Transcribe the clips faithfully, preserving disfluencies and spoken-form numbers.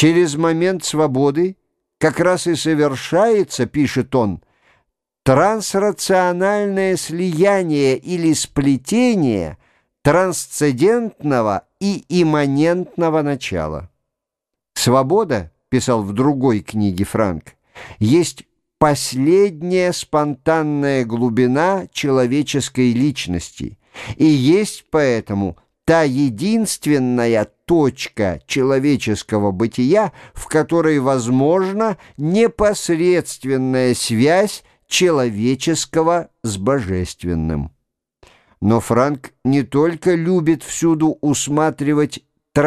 Через момент свободы как раз и совершается, пишет он, трансрациональное слияние или сплетение трансцендентного и имманентного начала. «Свобода», — писал в другой книге Франк, «есть последняя спонтанная глубина человеческой личности и есть поэтому та единственная точка человеческого бытия, в которой возможна непосредственная связь человеческого с божественным». Но Франк не только любит всюду усматривать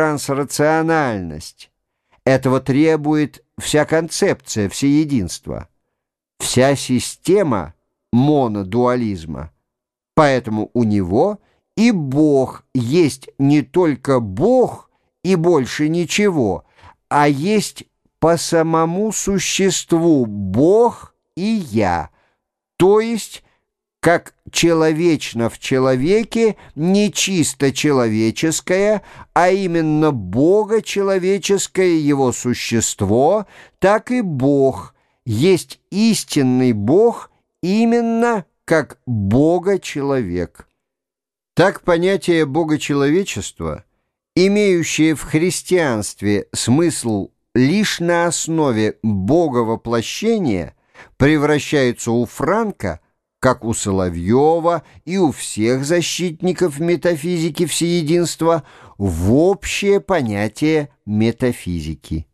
трансрациональность. Этого требует вся концепция всеединства, вся система монодуализма. Поэтому у него и Бог есть не только Бог и больше ничего, а есть по самому существу Бог и Я, то есть как человечно в человеке не чисто человеческое, а именно богочеловеческое его существо, так и Бог есть истинный Бог именно как богочеловек. Так понятие богочеловечества, имеющее в христианстве смысл лишь на основе боговоплощения, превращается у Франка, как у Соловьева и у всех защитников метафизики всеединства, в общее понятие метафизики.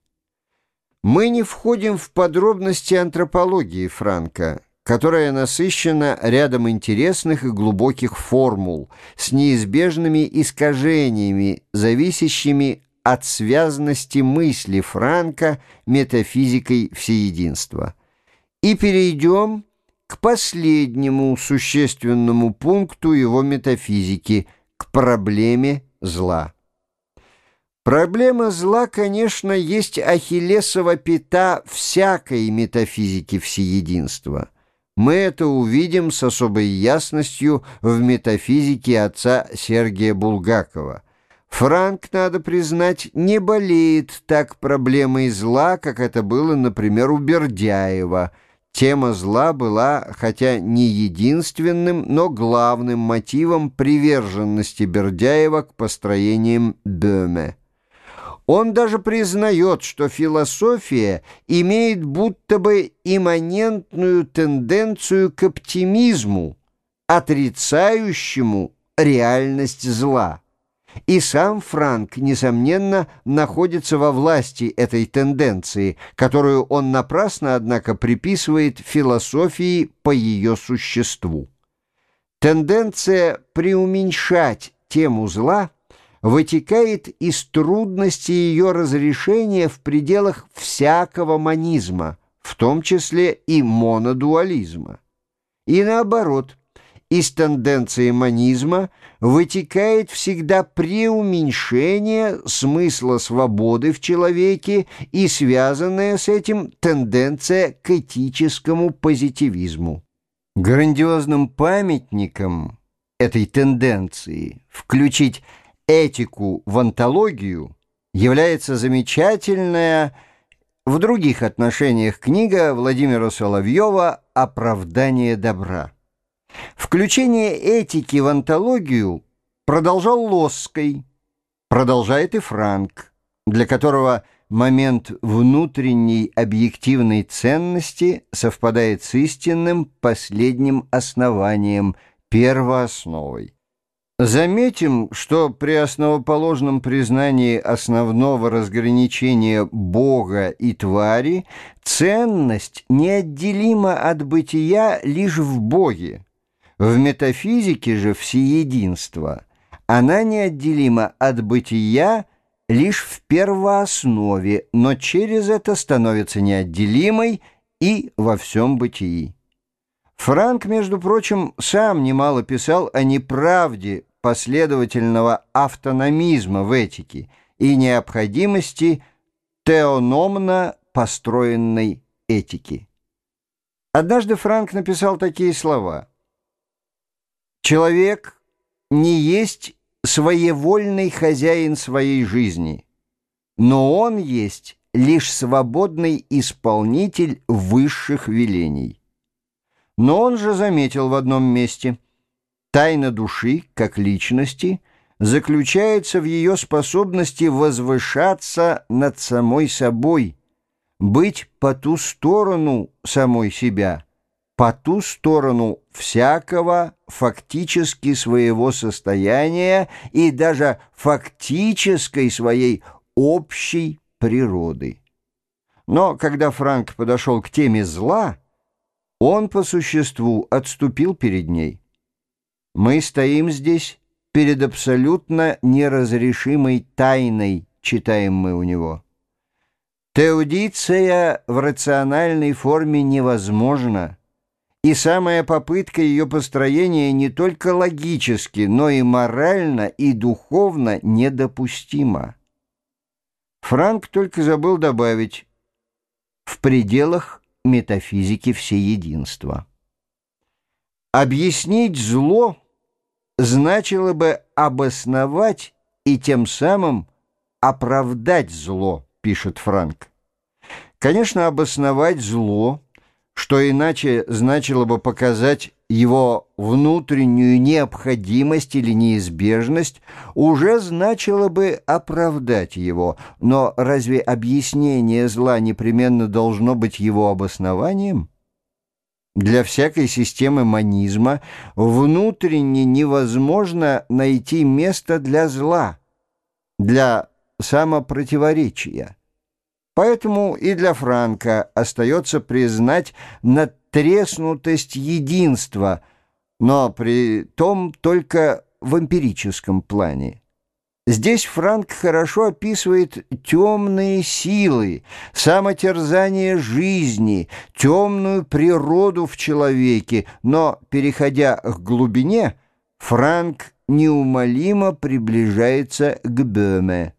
Мы не входим в подробности антропологии Франка, которая насыщена рядом интересных и глубоких формул с неизбежными искажениями, зависящими от связанности мысли Франка метафизикой всеединства. И перейдем к последнему существенному пункту его метафизики, к проблеме зла. Проблема зла, конечно, есть ахиллесова пята всякой метафизики всеединства. Мы это увидим с особой ясностью в метафизике отца Сергия Булгакова. Франк, надо признать, не болеет так проблемой зла, как это было, например, у Бердяева. Тема зла была, хотя не единственным, но главным мотивом приверженности Бердяева к построениям Бöhme. Он даже признает, что философия имеет будто бы имманентную тенденцию к оптимизму, отрицающему реальность зла. И сам Франк, несомненно, находится во власти этой тенденции, которую он напрасно, однако, приписывает философии по ее существу. Тенденция преуменьшать тему зла вытекает из трудности ее разрешения в пределах всякого монизма, в том числе и монодуализма. И наоборот, из тенденции монизма вытекает всегда преуменьшение смысла свободы в человеке и связанная с этим тенденция к этическому позитивизму. Грандиозным памятником этой тенденции включить этику в онтологию является замечательная в других отношениях книга Владимира Соловьева «Оправдание добра». Включение этики в онтологию продолжал Лосской, продолжает и Франк, для которого момент внутренней объективной ценности совпадает с истинным последним основанием, первоосновой. Заметим, что при основоположном признании основного разграничения Бога и твари ценность неотделима от бытия лишь в Боге. В метафизике же всеединства она неотделима от бытия лишь в первооснове, но через это становится неотделимой и во всем бытии. Франк, между прочим, сам немало писал о неправде последовательного автономизма в этике и необходимости теономно построенной этики. Однажды Франк написал такие слова: «Человек не есть своевольный хозяин своей жизни, но он есть лишь свободный исполнитель высших велений. Но он же заметил в одном месте: тайна души, как личности, заключается в ее способности возвышаться над самой собой, быть по ту сторону самой себя, по ту сторону всякого фактически своего состояния и даже фактической своей общей природы. Но когда Франк подошел к теме зла, он по существу отступил перед ней. «Мы стоим здесь перед абсолютно неразрешимой тайной», читаем мы у него. Теодиция в рациональной форме невозможна, и самая попытка ее построения не только логически, но и морально и духовно недопустима. Франк только забыл добавить: в пределах метафизики всеединства. Объяснить зло значило бы обосновать и тем самым оправдать зло, пишет Франк. Конечно, обосновать зло, что иначе значило бы показать его внутреннюю необходимость или неизбежность, уже значило бы оправдать его. Но разве объяснение зла непременно должно быть его обоснованием? Для всякой системы монизма внутренне невозможно найти место для зла, для самопротиворечия. Поэтому и для Франка остается признать надтреснутость единства, но при том только в эмпирическом плане. Здесь Франк хорошо описывает темные силы, самотерзание жизни, темную природу в человеке, но, переходя к глубине, Франк неумолимо приближается к Бöhme.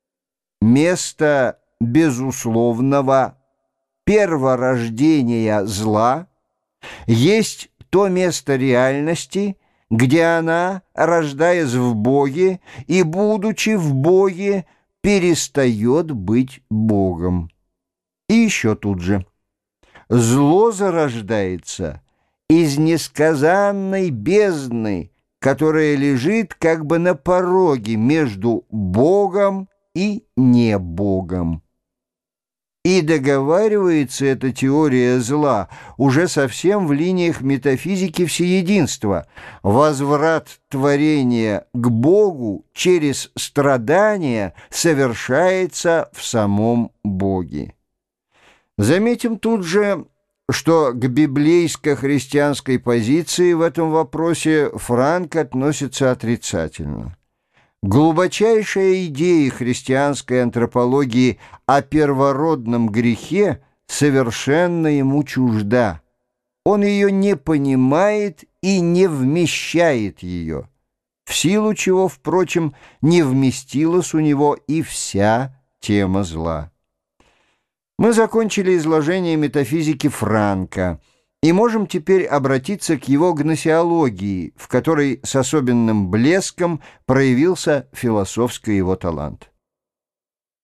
Место безусловного перворождения зла есть то место реальности, где она, рождаясь в Боге и будучи в Боге, перестает быть Богом. И еще тут же: зло зарождается из несказанной бездны, которая лежит как бы на пороге между Богом и не Богом. И договаривается эта теория зла уже совсем в линиях метафизики всеединства. Возврат творения к Богу через страдания совершается в самом Боге. Заметим тут же, что к библейско-христианской позиции в этом вопросе Франк относится отрицательно. Глубочайшая идея христианской антропологии о первородном грехе совершенно ему чужда. Он ее не понимает и не вмещает ее, в силу чего, впрочем, не вместилась у него и вся тема зла. Мы закончили изложение метафизики Франка и можем теперь обратиться к его гносеологии, в которой с особенным блеском проявился философский его талант.